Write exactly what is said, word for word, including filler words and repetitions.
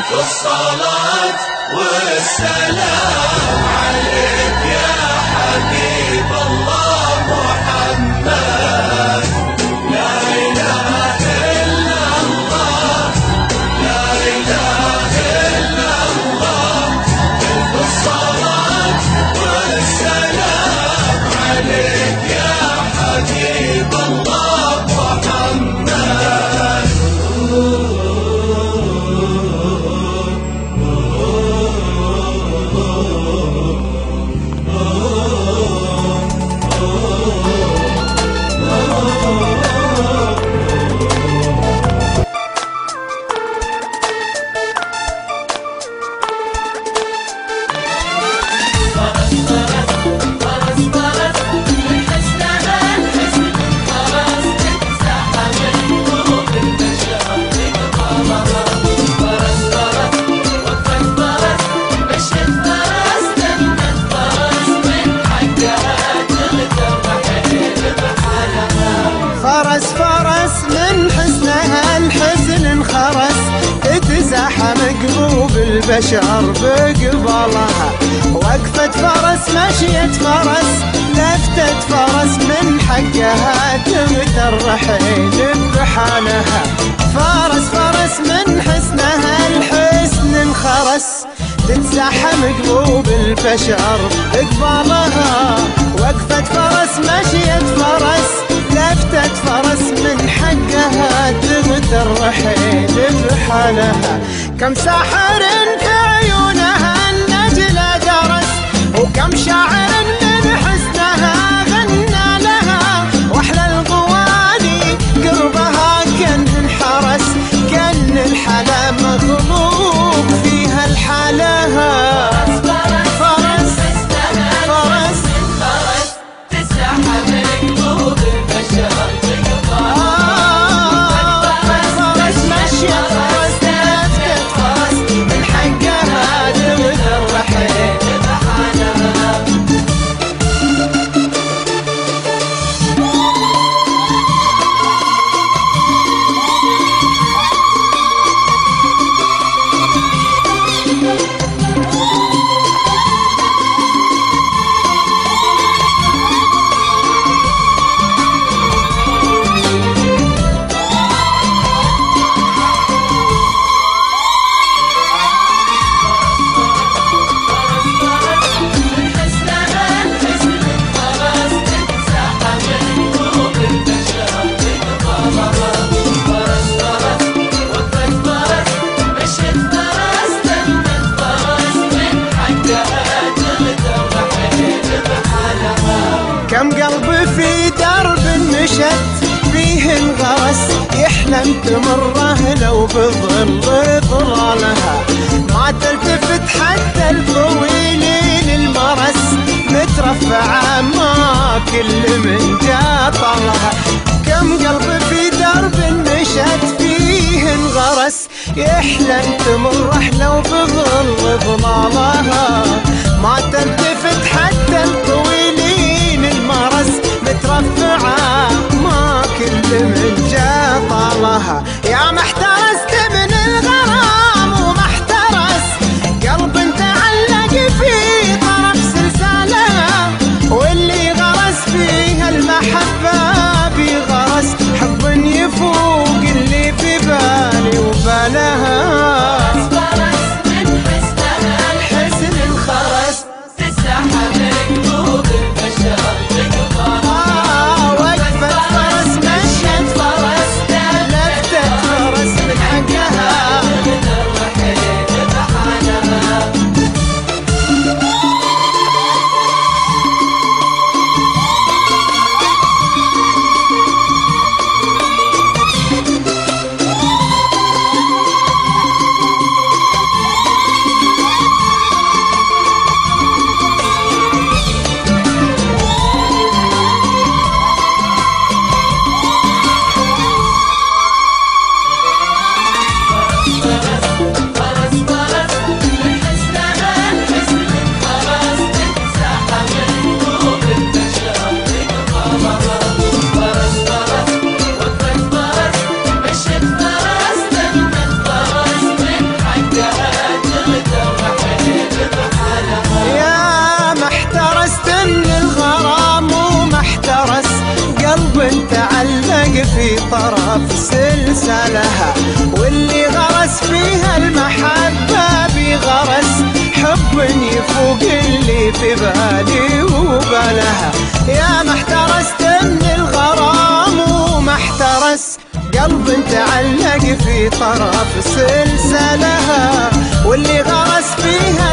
والصلاة والسلام عليك يا حبيب الله محمد. لا إله إلا الله، لا إله إلا الله. والصلاة والسلام عليك يا حبيب الله محمد. فرس فرس من حسنها الحزن انخرس، اتزاحم قلوب البشر بقبالها. وقفة فرس مشية فرس، لفتة فرس من حقها تغتر رحيل بحالها. فرس فرس من حسنها الحزن انخرس، تتزاحم قلوب البشر بقبالها. وقفة فرس مشية فرس، لفتة فرس من حقها تغتر رحيل بحالها. كم ساحر في عيونها النجلة درس، وكم شاعر من حسنها غنى لها. واحلى الغواني قربها كان انحرس، كان الحلا مخلوق فيها الحلاها. فرس فرس تزاحم قلوب البشر كم قلب في درب نشد فيه انغرس، يحلم تمره لو بظل ظلالها. ما تلتفت حتى الطويلين المرس، مترفعة ما كل من جاطلها. كم قلب في درب نشد فيه انغرس، يحلم تمره لو بظل ظلالها. ما تلتفت حتى الطويلين المرس، مترفعة ما كل من جاطلها. يا محترس من الغرام ومحترس، قلب تعلق في طرف سلسالها. واللي غرس فيها المحبة بغرس، حب يفوق اللي في بالي وبالها. فرس من حسنها في طرف سلسلها، واللي غرس فيها المحبة بغرس حب يفوق اللي في بالي وبالها. يا ما احترست من الغرام وما احترس قلب تعلق في طرف سلسلها، واللي غرس فيها